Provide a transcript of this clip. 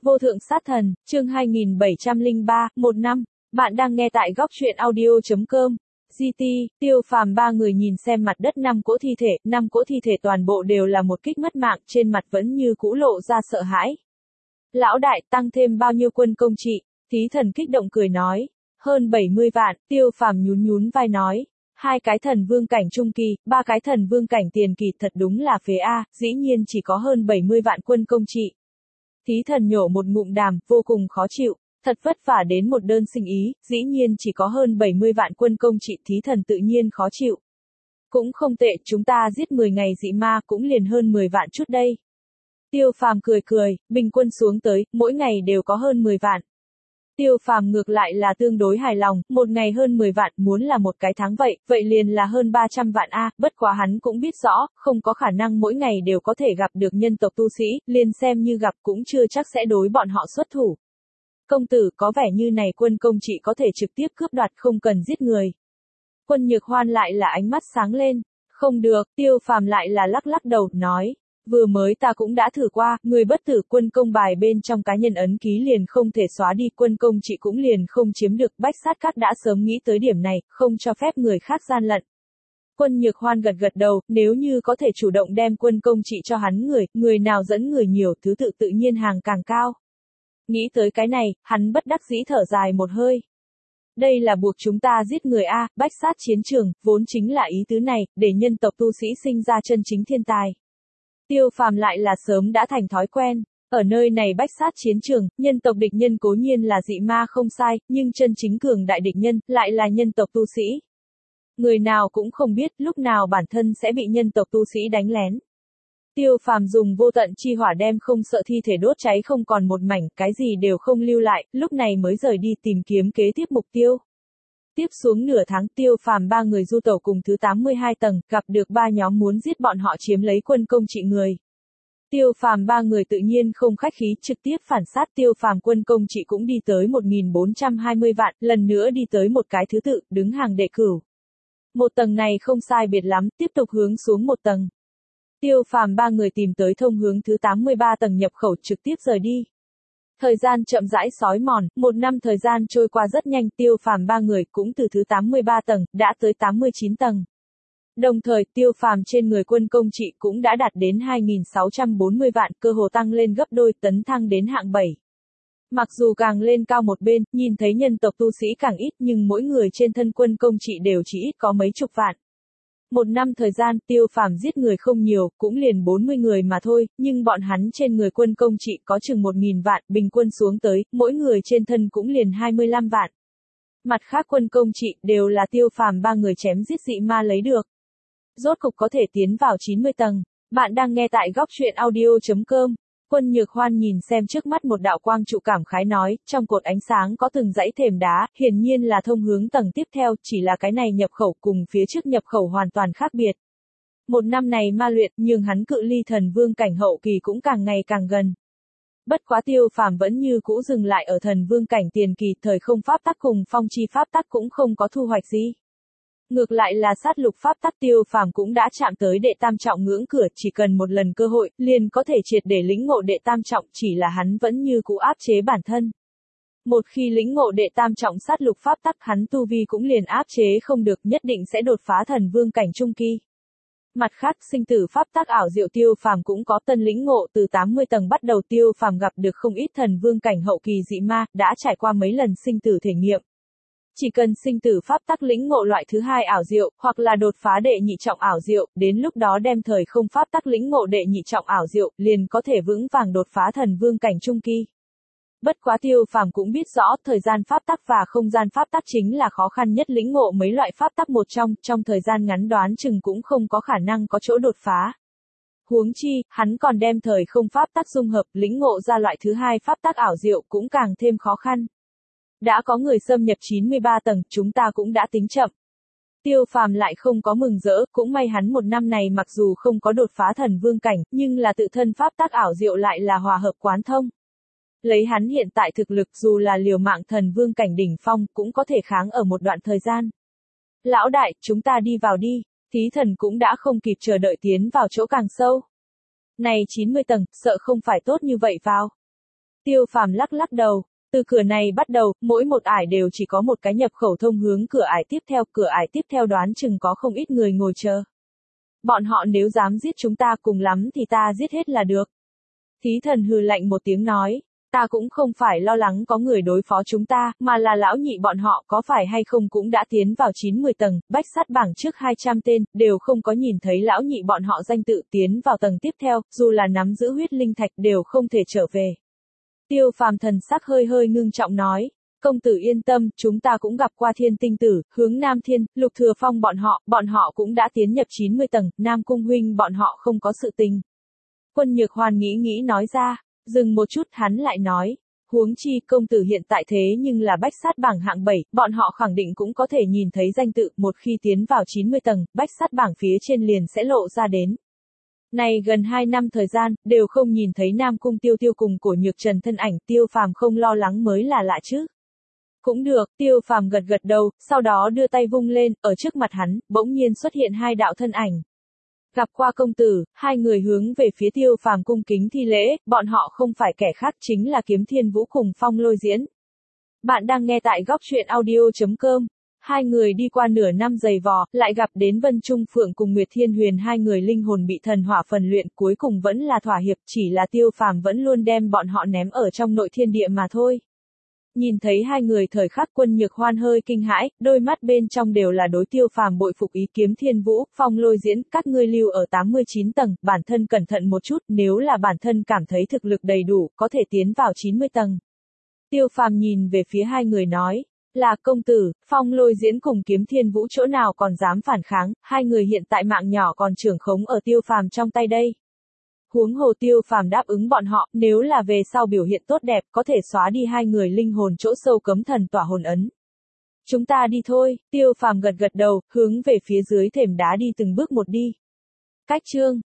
Vô thượng sát thần, chương 2703, một năm. Bạn đang nghe tại góc truyện audio.com. GT, Tiêu Phàm ba người nhìn xem mặt đất năm cỗ thi thể toàn bộ đều là một kích mất mạng, trên mặt vẫn như cũ lộ ra sợ hãi. Lão đại, tăng thêm bao nhiêu quân công trị? Thí thần kích động cười nói. Hơn 70 vạn, Tiêu Phàm nhún vai nói. 2 cái thần vương cảnh trung kỳ, 3 cái thần vương cảnh tiền kỳ, thật đúng là phế a, dĩ nhiên chỉ có hơn 70 vạn quân công trị. Thí thần nhổ một ngụm đàm, vô cùng khó chịu, thật vất vả đến một đơn sinh ý, dĩ nhiên chỉ có hơn 70 vạn quân công trị, thí thần tự nhiên khó chịu. Cũng không tệ, chúng ta giết 10 ngày dị ma cũng liền hơn 10 vạn chút đây. Tiêu Phàm cười, bình quân xuống tới, mỗi ngày đều có hơn 10 vạn. Tiêu Phàm ngược lại là tương đối hài lòng, một ngày hơn 10 vạn, muốn là một cái tháng vậy liền là hơn 300 vạn a, bất quá hắn cũng biết rõ, không có khả năng mỗi ngày đều có thể gặp được nhân tộc tu sĩ, liền xem như gặp cũng chưa chắc sẽ đối bọn họ xuất thủ. Công tử, có vẻ như này quân công trị có thể trực tiếp cướp đoạt, không cần giết người. Quân Nhược Hoan lại là ánh mắt sáng lên, không được, Tiêu Phàm lại là lắc đầu, nói. Vừa mới ta cũng đã thử qua, người bất tử quân công bài bên trong cá nhân ấn ký liền không thể xóa đi, quân công trị cũng liền không chiếm được, Bách Sát Các đã sớm nghĩ tới điểm này, không cho phép người khác gian lận. Quân Nhược Hoan gật đầu, nếu như có thể chủ động đem quân công trị cho hắn người nào dẫn người nhiều, thứ tự tự nhiên hàng càng cao. Nghĩ tới cái này, hắn bất đắc dĩ thở dài một hơi. Đây là buộc chúng ta giết người a, bách sát chiến trường, vốn chính là ý tứ này, để nhân tộc tu sĩ sinh ra chân chính thiên tài. Tiêu Phàm lại là sớm đã thành thói quen, ở nơi này bách sát chiến trường, nhân tộc địch nhân cố nhiên là dị ma không sai, nhưng chân chính cường đại địch nhân, lại là nhân tộc tu sĩ. Người nào cũng không biết, lúc nào bản thân sẽ bị nhân tộc tu sĩ đánh lén. Tiêu Phàm dùng vô tận chi hỏa đem không sợ thi thể đốt cháy không còn một mảnh, cái gì đều không lưu lại, lúc này mới rời đi tìm kiếm kế tiếp mục tiêu. Tiếp xuống nửa tháng, Tiêu Phàm ba người du tẩu cùng thứ 82 tầng, gặp được 3 nhóm muốn giết bọn họ chiếm lấy quân công trị người. Tiêu Phàm ba người tự nhiên không khách khí, trực tiếp phản sát. Tiêu Phàm quân công trị cũng đi tới 1420 vạn, lần nữa đi tới một cái thứ tự, đứng hàng đệ cửu. Một tầng này không sai biệt lắm, tiếp tục hướng xuống một tầng. Tiêu Phàm ba người tìm tới thông hướng thứ 83 tầng nhập khẩu, trực tiếp rời đi. Thời gian chậm rãi xói mòn, một năm thời gian trôi qua rất nhanh, Tiêu Phàm ba người cũng từ thứ 83 tầng, đã tới 89 tầng. Đồng thời, Tiêu Phàm trên người quân công trị cũng đã đạt đến 2.640 vạn, cơ hồ tăng lên gấp đôi, tấn thăng đến hạng 7. Mặc dù càng lên cao một bên, nhìn thấy nhân tộc tu sĩ càng ít, nhưng mỗi người trên thân quân công trị đều chỉ ít có mấy chục vạn. Một năm thời gian, Tiêu Phàm giết người không nhiều, cũng liền 40 người mà thôi, nhưng bọn hắn trên người quân công trị có chừng 1.000 vạn, bình quân xuống tới, mỗi người trên thân cũng liền 25 vạn. Mặt khác quân công trị, đều là Tiêu Phàm ba người chém giết dị ma lấy được. Rốt cục có thể tiến vào 90 tầng. Bạn đang nghe tại góc truyện audio.com. Quân Nhược Hoan nhìn xem trước mắt một đạo quang trụ, cảm khái nói, trong cột ánh sáng có từng dãy thềm đá, hiển nhiên là thông hướng tầng tiếp theo, chỉ là cái này nhập khẩu cùng phía trước nhập khẩu hoàn toàn khác biệt. Một năm này ma luyện, nhưng hắn cự ly thần vương cảnh hậu kỳ cũng càng ngày càng gần. Bất quá Tiêu Phàm vẫn như cũ dừng lại ở thần vương cảnh tiền kỳ, thời không pháp tắc cùng phong chi pháp tắc cũng không có thu hoạch gì. Ngược lại là sát lục pháp tắc, Tiêu Phàm cũng đã chạm tới đệ tam trọng ngưỡng cửa, chỉ cần một lần cơ hội, liền có thể triệt để lĩnh ngộ đệ tam trọng, chỉ là hắn vẫn như cũ áp chế bản thân. Một khi lĩnh ngộ đệ tam trọng sát lục pháp tắc, hắn tu vi cũng liền áp chế không được, nhất định sẽ đột phá thần vương cảnh trung kỳ. Mặt khác, sinh tử pháp tắc ảo diệu Tiêu Phàm cũng có tân lĩnh ngộ, từ 80 tầng bắt đầu Tiêu Phàm gặp được không ít thần vương cảnh hậu kỳ dị ma, đã trải qua mấy lần sinh tử thể nghiệm. Chỉ cần sinh tử pháp tắc lĩnh ngộ loại thứ 2 ảo diệu, hoặc là đột phá đệ nhị trọng ảo diệu, đến lúc đó đem thời không pháp tắc lĩnh ngộ đệ nhị trọng ảo diệu, liền có thể vững vàng đột phá thần vương cảnh trung kỳ. Bất quá Tiêu Phàm cũng biết rõ, thời gian pháp tắc và không gian pháp tắc chính là khó khăn nhất lĩnh ngộ mấy loại pháp tắc một trong thời gian ngắn đoán chừng cũng không có khả năng có chỗ đột phá. Huống chi, hắn còn đem thời không pháp tắc dung hợp, lĩnh ngộ ra loại thứ 2 pháp tắc ảo diệu cũng càng thêm khó khăn. Đã có người xâm nhập 93 tầng, chúng ta cũng đã tính chậm. Tiêu Phàm lại không có mừng rỡ, cũng may hắn một năm này mặc dù không có đột phá thần vương cảnh, nhưng là tự thân pháp tắc ảo diệu lại là hòa hợp quán thông. Lấy hắn hiện tại thực lực, dù là liều mạng thần vương cảnh đỉnh phong, cũng có thể kháng ở một đoạn thời gian. Lão đại, chúng ta đi vào đi, thí thần cũng đã không kịp chờ đợi tiến vào chỗ càng sâu. Này 90 tầng, sợ không phải tốt như vậy vào. Tiêu Phàm lắc lắc đầu. Từ cửa này bắt đầu, mỗi một ải đều chỉ có một cái nhập khẩu thông hướng cửa ải tiếp theo đoán chừng có không ít người ngồi chờ. Bọn họ nếu dám giết chúng ta cùng lắm thì ta giết hết là được. Thí thần hừ lạnh một tiếng nói, ta cũng không phải lo lắng có người đối phó chúng ta, mà là lão nhị bọn họ có phải hay không cũng đã tiến vào 9-10 tầng, bách sát bảng trước 200 tên, đều không có nhìn thấy lão nhị bọn họ danh tự tiến vào tầng tiếp theo, dù là nắm giữ huyết linh thạch đều không thể trở về. Tiêu Phàm thần sắc hơi hơi ngưng trọng nói, công tử yên tâm, chúng ta cũng gặp qua Thiên Tinh Tử, Hướng Nam Thiên, Lục Thừa Phong bọn họ cũng đã tiến nhập 90 tầng, Nam Cung huynh bọn họ không có sự tình. Quân Nhược Hoàn nghĩ nói ra, dừng một chút hắn lại nói, huống chi công tử hiện tại thế nhưng là bách sát bảng hạng 7, bọn họ khẳng định cũng có thể nhìn thấy danh tự, một khi tiến vào 90 tầng, bách sát bảng phía trên liền sẽ lộ ra đến. Này gần 2 năm thời gian, đều không nhìn thấy Nam Cung Tiêu Tiêu cùng Cổ Nhược Trần thân ảnh, Tiêu Phàm không lo lắng mới là lạ chứ. Cũng được, Tiêu Phàm gật gật đầu, sau đó đưa tay vung lên, ở trước mặt hắn, bỗng nhiên xuất hiện hai đạo thân ảnh. Gặp qua công tử, hai người hướng về phía Tiêu Phàm cung kính thi lễ, bọn họ không phải kẻ khác chính là Kiếm Thiên Vũ cùng Phong Lôi Diễn. Bạn đang nghe tại góc truyện audio.com. Hai người đi qua nửa năm dày vò, lại gặp đến Vân Trung Phượng cùng Nguyệt Thiên Huyền, hai người linh hồn bị thần hỏa phần luyện, cuối cùng vẫn là thỏa hiệp, chỉ là Tiêu Phàm vẫn luôn đem bọn họ ném ở trong nội thiên địa mà thôi. Nhìn thấy hai người thời khắc Quân Nhược Hoan hơi kinh hãi, đôi mắt bên trong đều là đối Tiêu Phàm bội phục ý. Kiếm Thiên Vũ, Phong Lôi Diễn, các ngươi lưu ở 89 tầng, bản thân cẩn thận một chút, nếu là bản thân cảm thấy thực lực đầy đủ, có thể tiến vào 90 tầng. Tiêu Phàm nhìn về phía hai người nói, là công tử, Phong Lôi Diễn cùng Kiếm Thiên Vũ chỗ nào còn dám phản kháng, hai người hiện tại mạng nhỏ còn trưởng khống ở Tiêu Phàm trong tay đây. Huống hồ Tiêu Phàm đáp ứng bọn họ, nếu là về sau biểu hiện tốt đẹp, có thể xóa đi hai người linh hồn chỗ sâu cấm thần tỏa hồn ấn. Chúng ta đi thôi, Tiêu Phàm gật gật đầu, hướng về phía dưới thềm đá đi từng bước một đi. Cách chương